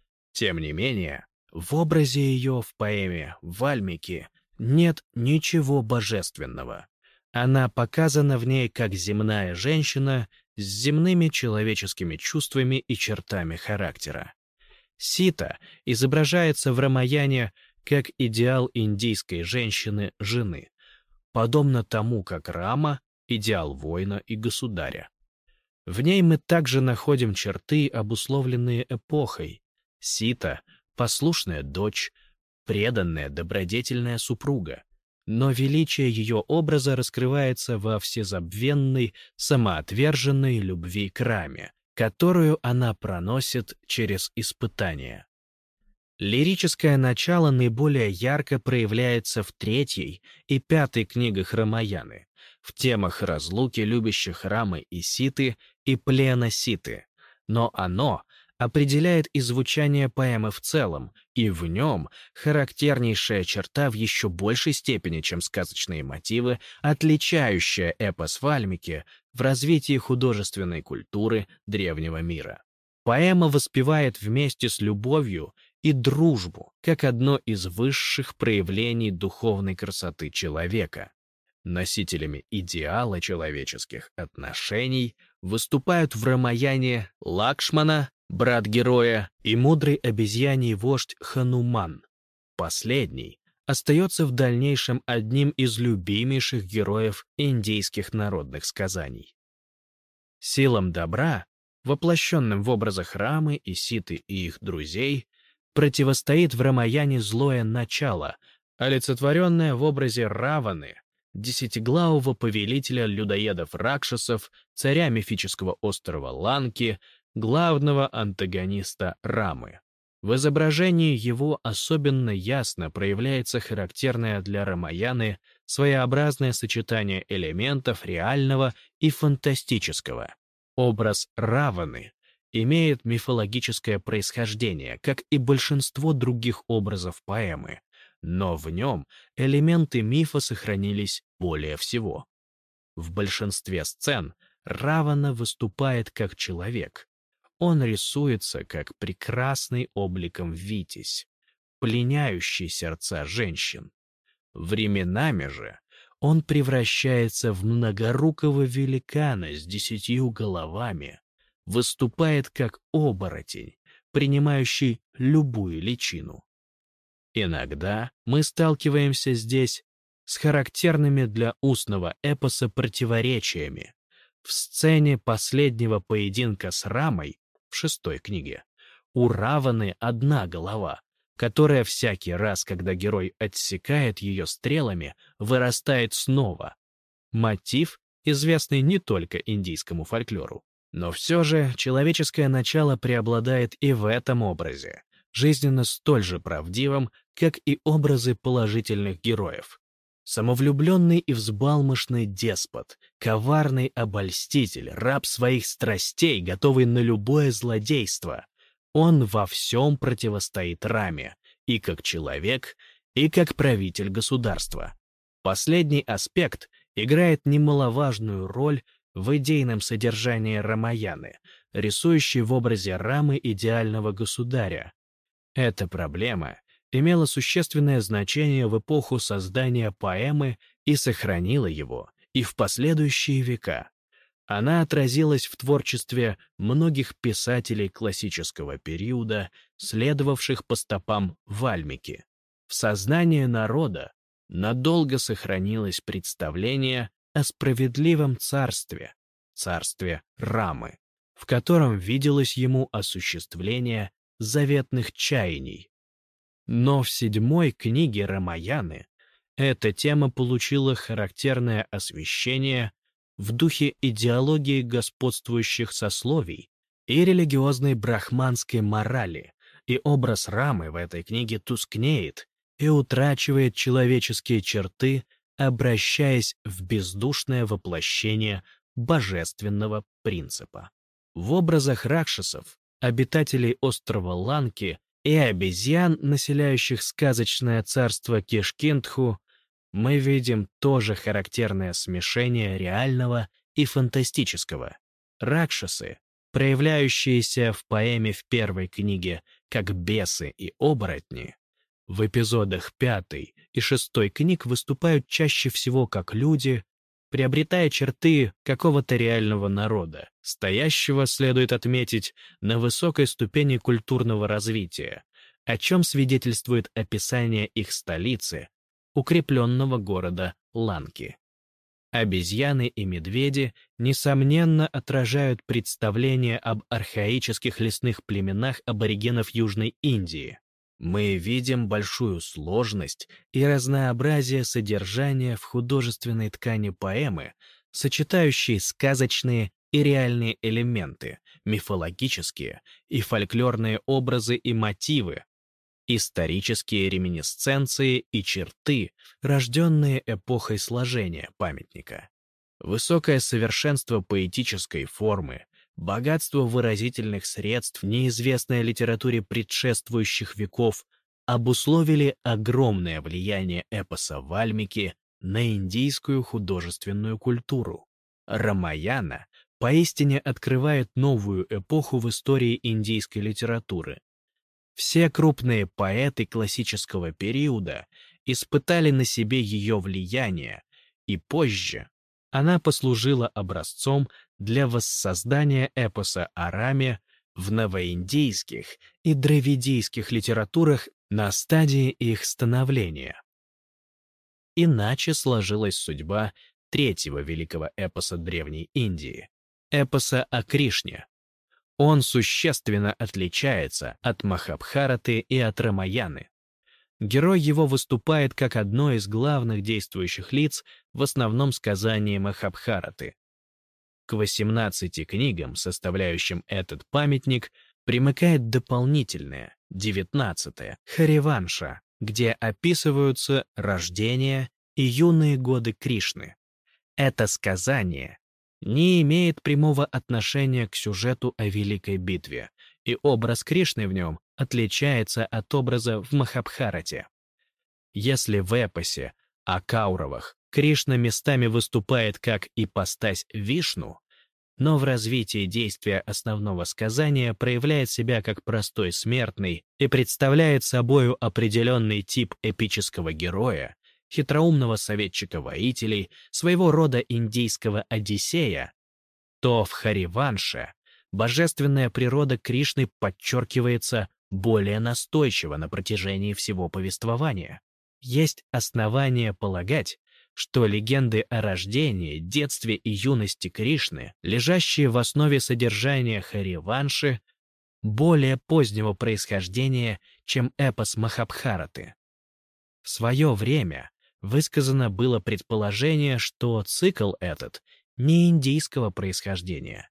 Тем не менее, в образе ее в поэме «Вальмики» нет ничего божественного. Она показана в ней как земная женщина с земными человеческими чувствами и чертами характера. Сита изображается в Рамаяне как идеал индийской женщины-жены, подобно тому, как Рама — идеал воина и государя. В ней мы также находим черты, обусловленные эпохой. Сита — послушная дочь, преданная, добродетельная супруга. Но величие ее образа раскрывается во всезабвенной, самоотверженной любви к Раме, которую она проносит через испытания. Лирическое начало наиболее ярко проявляется в третьей и пятой книгах Рамаяны, в темах разлуки любящих Рамы и Ситы и плена Ситы, но оно определяет и звучание поэмы в целом, и в нем характернейшая черта в еще большей степени, чем сказочные мотивы, отличающая эпос Вальмики в развитии художественной культуры древнего мира. Поэма воспевает вместе с любовью и дружбу как одно из высших проявлений духовной красоты человека. Носителями идеала человеческих отношений выступают в Рамаяне Лакшмана, брат героя, и мудрый обезьяний вождь Хануман. Последний остается в дальнейшем одним из любимейших героев индийских народных сказаний. Силам добра, воплощенным в образах Рамы и Ситы и их друзей, противостоит в Рамаяне злое начало, олицетворенное в образе Раваны, десятиглавого повелителя людоедов-ракшасов, царя мифического острова Ланки, главного антагониста Рамы. В изображении его особенно ясно проявляется характерное для Рамаяны своеобразное сочетание элементов реального и фантастического. Образ Раваны имеет мифологическое происхождение, как и большинство других образов поэмы, но в нем элементы мифа сохранились более всего. В большинстве сцен Равана выступает как человек. Он рисуется как прекрасный обликом витязь, пленяющий сердца женщин. Временами же он превращается в многорукого великана с десятью головами, выступает как оборотень, принимающий любую личину. Иногда мы сталкиваемся здесь с характерными для устного эпоса противоречиями. В сцене последнего поединка с Рамой в шестой книге у Раваны одна голова, которая всякий раз, когда герой отсекает ее стрелами, вырастает снова. Мотив, известный не только индийскому фольклору. Но все же человеческое начало преобладает и в этом образе, жизненно столь же правдивом, как и образы положительных героев. Самовлюбленный и взбалмошный деспот, коварный обольститель, раб своих страстей, готовый на любое злодейство. Он во всем противостоит Раме, и как человек, и как правитель государства. Последний аспект играет немаловажную роль в идейном содержании Рамаяны, рисующей в образе Рамы идеального государя. Эта проблема имела существенное значение в эпоху создания поэмы и сохранила его и в последующие века. Она отразилась в творчестве многих писателей классического периода, следовавших по стопам Вальмики. В сознании народа надолго сохранилось представление о справедливом царстве, царстве Рамы, в котором виделось ему осуществление заветных чаяний. Но в седьмой книге Рамаяны эта тема получила характерное освещение в духе идеологии господствующих сословий и религиозной брахманской морали, и образ Рамы в этой книге тускнеет и утрачивает человеческие черты, обращаясь в бездушное воплощение божественного принципа. В образах ракшасов, обитателей острова Ланки и обезьян, населяющих сказочное царство Кишкинтху, мы видим тоже характерное смешение реального и фантастического. Ракшасы, проявляющиеся в поэме в первой книге как бесы и оборотни, в эпизодах пятой и шестой книг выступают чаще всего как люди, приобретая черты какого-то реального народа, стоящего, следует отметить, на высокой ступени культурного развития, о чем свидетельствует описание их столицы, укрепленного города Ланки. Обезьяны и медведи, несомненно, отражают представление об архаических лесных племенах аборигенов Южной Индии. Мы видим большую сложность и разнообразие содержания в художественной ткани поэмы, сочетающей сказочные и реальные элементы, мифологические и фольклорные образы и мотивы, исторические реминисценции и черты, рожденные эпохой сложения памятника. Высокое совершенство поэтической формы, богатство выразительных средств, неизвестное литературе предшествующих веков, обусловили огромное влияние эпоса Вальмики на индийскую художественную культуру. Рамаяна поистине открывает новую эпоху в истории индийской литературы. Все крупные поэты классического периода испытали на себе ее влияние, и позже она послужила образцом для воссоздания эпоса о Раме в новоиндийских и дравидийских литературах на стадии их становления. Иначе сложилась судьба третьего великого эпоса Древней Индии — эпоса о Кришне. Он существенно отличается от Махабхараты и от Рамаяны. Герой его выступает как одно из главных действующих лиц в основном сказании Махабхараты. К восемнадцати книгам, составляющим этот памятник, примыкает дополнительное, девятнадцатое, Хариванша, где описываются рождение и юные годы Кришны. Это сказание не имеет прямого отношения к сюжету о Великой битве, и образ Кришны в нем отличается от образа в Махабхарате. Если в эпосе о Кауравах Кришна местами выступает как ипостась Вишну, но в развитии действия основного сказания проявляет себя как простой смертный и представляет собою определенный тип эпического героя, хитроумного советчика воителей, своего рода индийского Одиссея, то в Хариванше божественная природа Кришны подчеркивается более настойчиво на протяжении всего повествования. Есть основания полагать, что легенды о рождении, детстве и юности Кришны, лежащие в основе содержания Хариванши, более позднего происхождения, чем эпос Махабхараты. В свое время высказано было предположение, что цикл этот не индийского происхождения,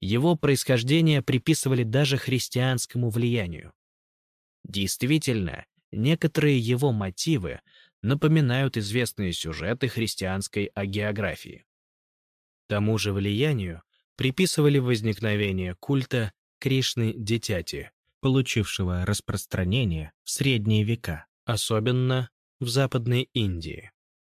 Его происхождение приписывали даже христианскому влиянию. Действительно, некоторые его мотивы напоминают известные сюжеты христианской агеографии. Тому же влиянию приписывали возникновение культа Кришны-Дитяти, получившего распространение в средние века, особенно в Западной Индии.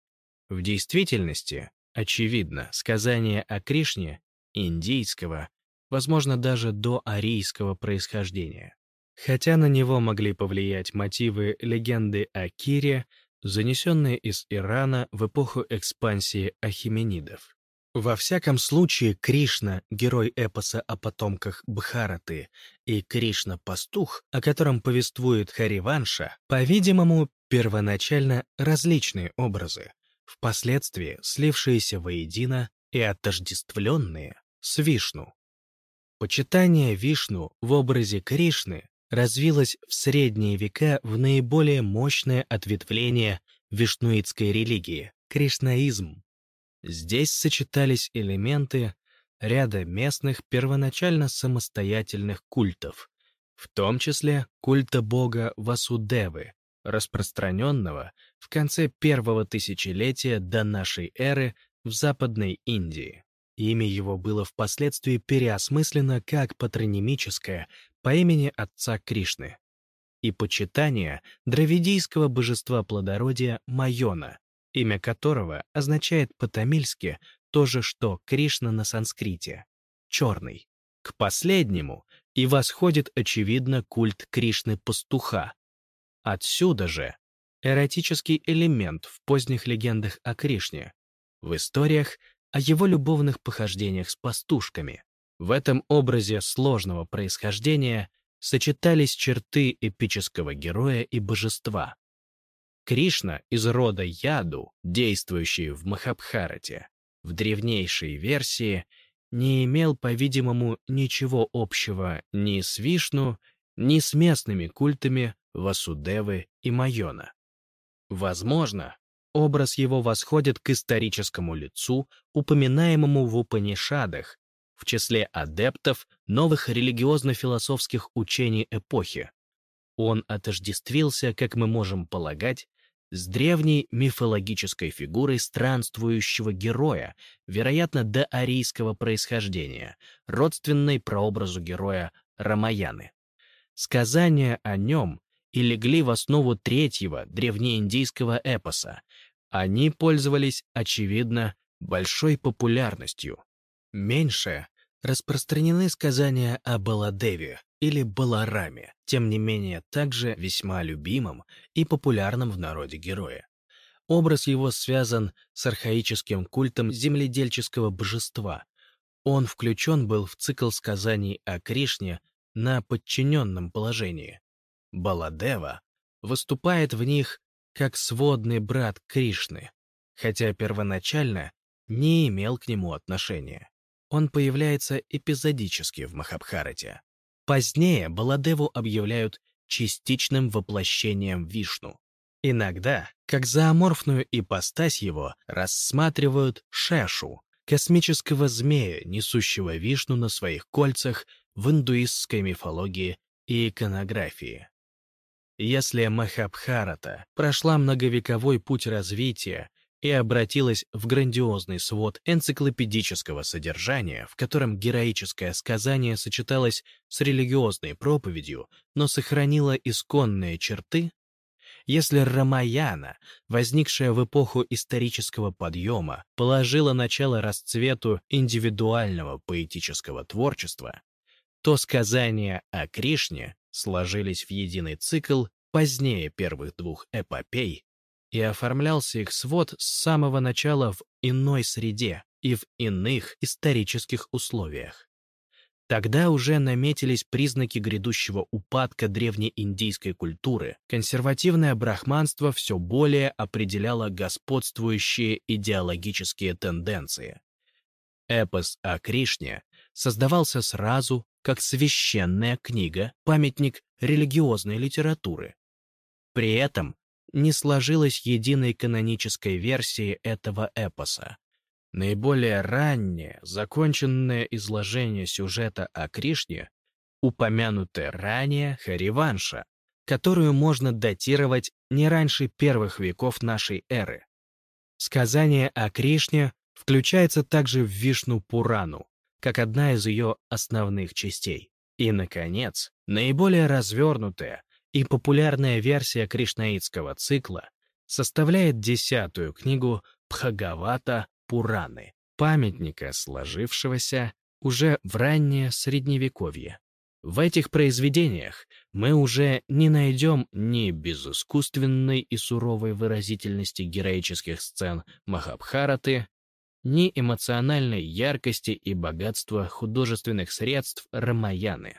В действительности, очевидно, сказание о Кришне индийского, возможно, даже доарийского происхождения, хотя на него могли повлиять мотивы легенды о Кире, занесенные из Ирана в эпоху экспансии ахименидов. Во всяком случае, Кришна, герой эпоса о потомках Бхараты, и Кришна-пастух, о котором повествует Хариванша, по-видимому, первоначально различные образы, впоследствии слившиеся воедино и отождествленные с Вишну. Почитание Вишну в образе Кришны развилось в средние века в наиболее мощное ответвление вишнуитской религии – кришнаизм. Здесь сочетались элементы ряда местных первоначально самостоятельных культов, в том числе культа бога Васудевы, распространенного в конце первого тысячелетия до нашей эры в Западной Индии. Имя его было впоследствии переосмыслено как патронимическое по имени отца Кришны, и почитание дравидийского божества плодородия Майона, имя которого означает по-тамильски то же, что Кришна на санскрите — «черный». К последнему и восходит, очевидно, культ Кришны-пастуха. Отсюда же эротический элемент в поздних легендах о Кришне, в историях о его любовных похождениях с пастушками. В этом образе сложного происхождения сочетались черты эпического героя и божества. Кришна из рода Яду, действующий в Махабхарате, в древнейшей версии не имел, по-видимому, ничего общего ни с Вишну, ни с местными культами Васудевы и Майона. Возможно, образ его восходит к историческому лицу, упоминаемому в Упанишадах, в числе адептов новых религиозно-философских учений эпохи. Он отождествился, как мы можем полагать, с древней мифологической фигурой странствующего героя, вероятно, доарийского происхождения, родственной прообразу героя Рамаяны. Сказания о нем и легли в основу третьего древнеиндийского эпоса. Они пользовались, очевидно, большой популярностью. Меньше распространены сказания о Баладеве или Балараме, тем не менее также весьма любимым и популярным в народе героя. Образ его связан с архаическим культом земледельческого божества. Он включен был в цикл сказаний о Кришне на подчиненном положении. Баладева выступает в них как сводный брат Кришны, хотя первоначально не имел к нему отношения. Он появляется эпизодически в Махабхарате. Позднее Баладеву объявляют частичным воплощением Вишну. Иногда, как зооморфную ипостась его, рассматривают Шешу, космического змея, несущего Вишну на своих кольцах в индуистской мифологии и иконографии. Если Махабхарата прошла многовековой путь развития и обратилась в грандиозный свод энциклопедического содержания, в котором героическое сказание сочеталось с религиозной проповедью, но сохранило исконные черты, если Рамаяна, возникшая в эпоху исторического подъема, положила начало расцвету индивидуального поэтического творчества, то сказания о Кришне сложились в единый цикл позднее первых двух эпопей, и оформлялся их свод с самого начала в иной среде и в иных исторических условиях. Тогда уже наметились признаки грядущего упадка древнеиндийской культуры. Консервативное брахманство все более определяло господствующие идеологические тенденции. Эпос о Кришне создавался сразу как священная книга, памятник религиозной литературы. При этом не сложилось единой канонической версии этого эпоса. Наиболее раннее, законченное изложение сюжета о Кришне упомянутое ранее Хариванша, которую можно датировать не раньше первых веков нашей эры. Сказание о Кришне включается также в Вишну-Пурану, как одна из ее основных частей. И, наконец, наиболее развернутая и популярная версия кришнаитского цикла составляет десятую книгу Бхагавата Пураны, памятника, сложившегося уже в раннее Средневековье. В этих произведениях мы уже не найдем ни безыскусственной и суровой выразительности героических сцен Махабхараты, ни эмоциональной яркости и богатства художественных средств Рамаяны.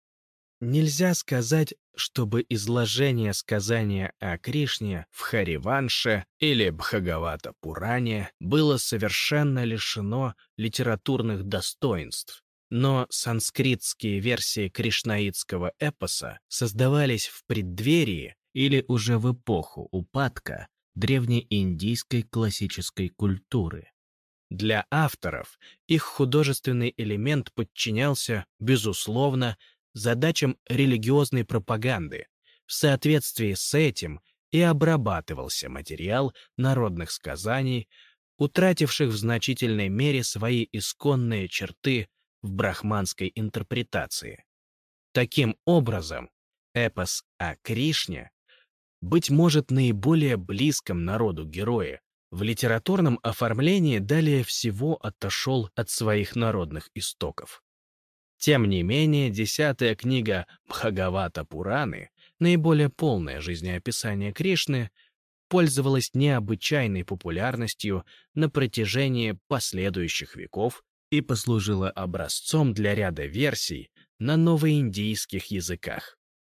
Нельзя сказать, чтобы изложение сказания о Кришне в Хариванше или Бхагавата Пуране было совершенно лишено литературных достоинств. Но санскритские версии кришнаитского эпоса создавались в преддверии или уже в эпоху упадка древнеиндийской классической культуры. Для авторов их художественный элемент подчинялся, безусловно, задачам религиозной пропаганды. В соответствии с этим и обрабатывался материал народных сказаний, утративших в значительной мере свои исконные черты в брахманской интерпретации. Таким образом, эпос о Кришне, быть может, наиболее близком народу героя, в литературном оформлении далее всего отошел от своих народных истоков. Тем не менее, десятая книга Бхагавата Пураны, наиболее полное жизнеописание Кришны, пользовалась необычайной популярностью на протяжении последующих веков и послужила образцом для ряда версий на новоиндийских языках.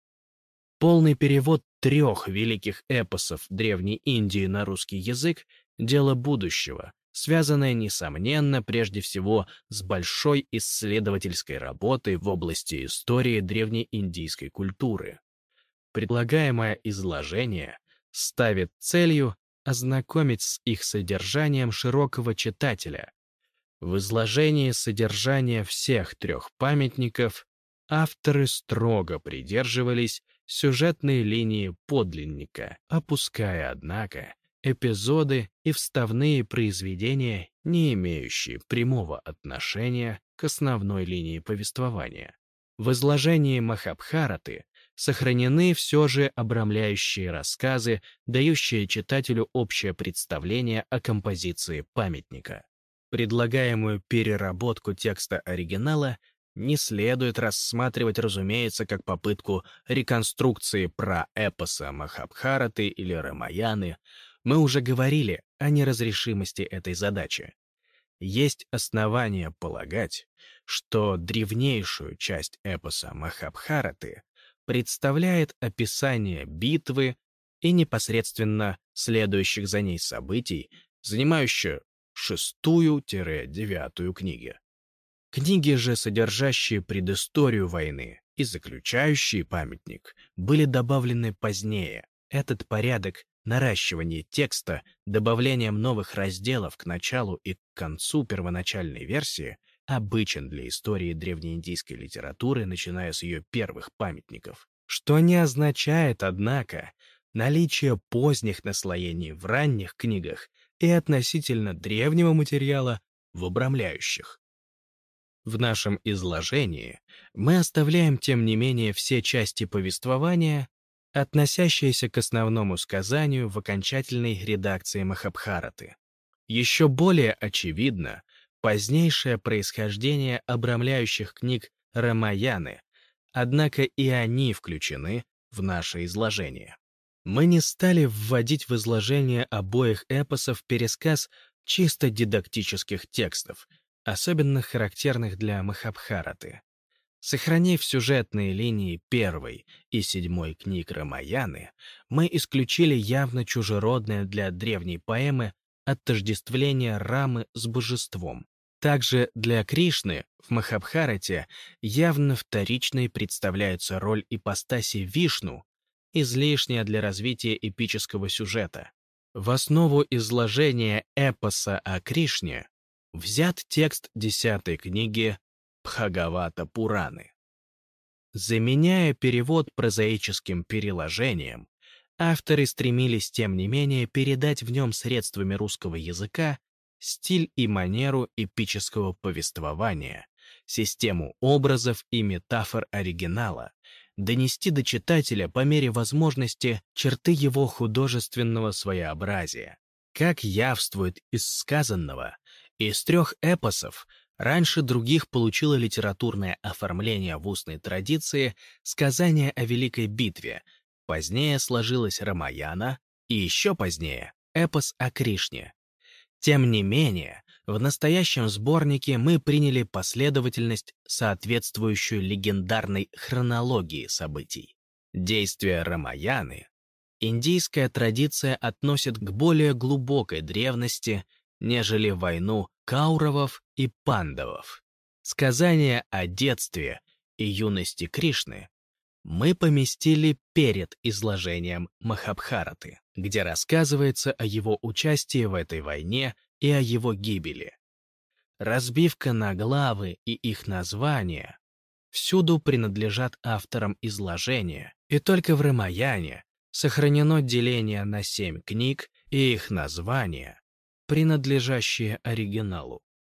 Полный перевод трех великих эпосов Древней Индии на русский язык — дело будущего, связанное, несомненно, прежде всего с большой исследовательской работой в области истории древнеиндийской культуры. Предлагаемое изложение ставит целью ознакомить с их содержанием широкого читателя. В изложении содержания всех трех памятников авторы строго придерживались сюжетной линии подлинника, опуская, однако, эпизоды и вставные произведения, не имеющие прямого отношения к основной линии повествования. В изложении Махабхараты сохранены все же обрамляющие рассказы, дающие читателю общее представление о композиции памятника. Предлагаемую переработку текста оригинала не следует рассматривать, разумеется, как попытку реконструкции праэпоса Махабхараты или Рамаяны. Мы уже говорили о неразрешимости этой задачи. Есть основания полагать, что древнейшую часть эпоса Махабхараты представляет описание битвы и непосредственно следующих за ней событий, занимающую шестую-девятую книги. Книги же, содержащие предысторию войны и заключающие памятник, были добавлены позднее. Этот порядок наращивания текста добавлением новых разделов к началу и к концу первоначальной версии обычен для истории древнеиндийской литературы, начиная с ее первых памятников, что не означает, однако, наличие поздних наслоений в ранних книгах и относительно древнего материала в обрамляющих. В нашем изложении мы оставляем, тем не менее, все части повествования, относящиеся к основному сказанию в окончательной редакции Махабхараты. Еще более очевидно позднейшее происхождение обрамляющих книг Рамаяны, однако и они включены в наше изложение. Мы не стали вводить в изложение обоих эпосов пересказ чисто дидактических текстов, особенно характерных для Махабхараты. Сохранив сюжетные линии первой и седьмой книг Рамаяны, мы исключили явно чужеродное для древней поэмы отождествление Рамы с божеством. Также для Кришны в Махабхарате явно вторичной представляется роль ипостаси Вишну, излишняя для развития эпического сюжета. В основу изложения эпоса о Кришне взят текст десятой книги Бхагавата-пураны. Заменяя перевод прозаическим переложением, авторы стремились, тем не менее, передать в нем средствами русского языка стиль и манеру эпического повествования, систему образов и метафор оригинала, донести до читателя по мере возможности черты его художественного своеобразия. Как явствует из сказанного, из трех эпосов раньше других получило литературное оформление в устной традиции сказание о Великой битве, позднее сложилось Рамаяна и еще позднее эпос о Кришне. Тем не менее, в настоящем сборнике мы приняли последовательность, соответствующую легендарной хронологии событий. Действия Рамаяны индийская традиция относит к более глубокой древности, нежели войну Кауравов и Пандавов. Сказание о детстве и юности Кришны мы поместили перед изложением Махабхараты, где рассказывается о его участии в этой войне и о его гибели. Разбивка на главы и их названия всюду принадлежат авторам изложения, и только в Рамаяне сохранено деление на семь книг и их названия, принадлежащие оригиналу.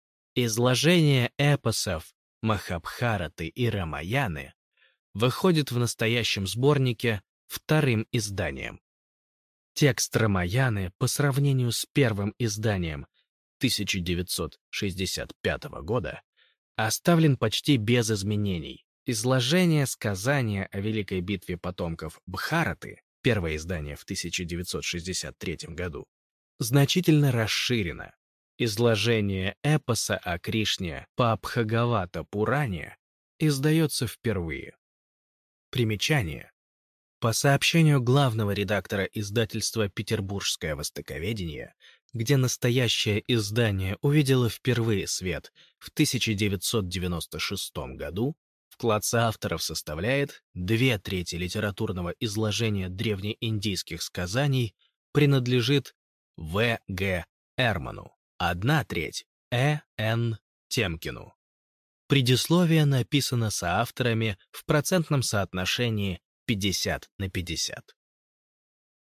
Изложение эпосов Махабхараты и Рамаяны выходит в настоящем сборнике вторым изданием. Текст Рамаяны по сравнению с первым изданием тысяча девятьсот шестьдесят пятого года оставлен почти без изменений. Изложение сказания о Великой битве потомков Бхараты, первое издание в тысяча девятьсот шестьдесят третьем году, значительно расширено. Изложение эпоса о Кришне по Бхагавата-пуране издается впервые. Примечание. По сообщению главного редактора издательства «Петербургское востоковедение», где настоящее издание увидело впервые свет в тысяча девятьсот девяносто шестом году, вклад соавторов составляет две трети литературного изложения древнеиндийских сказаний принадлежит В. Г. Эрману, одна треть Э. Н. Темкину. Предисловие написано соавторами в процентном соотношении пятьдесят на пятьдесят.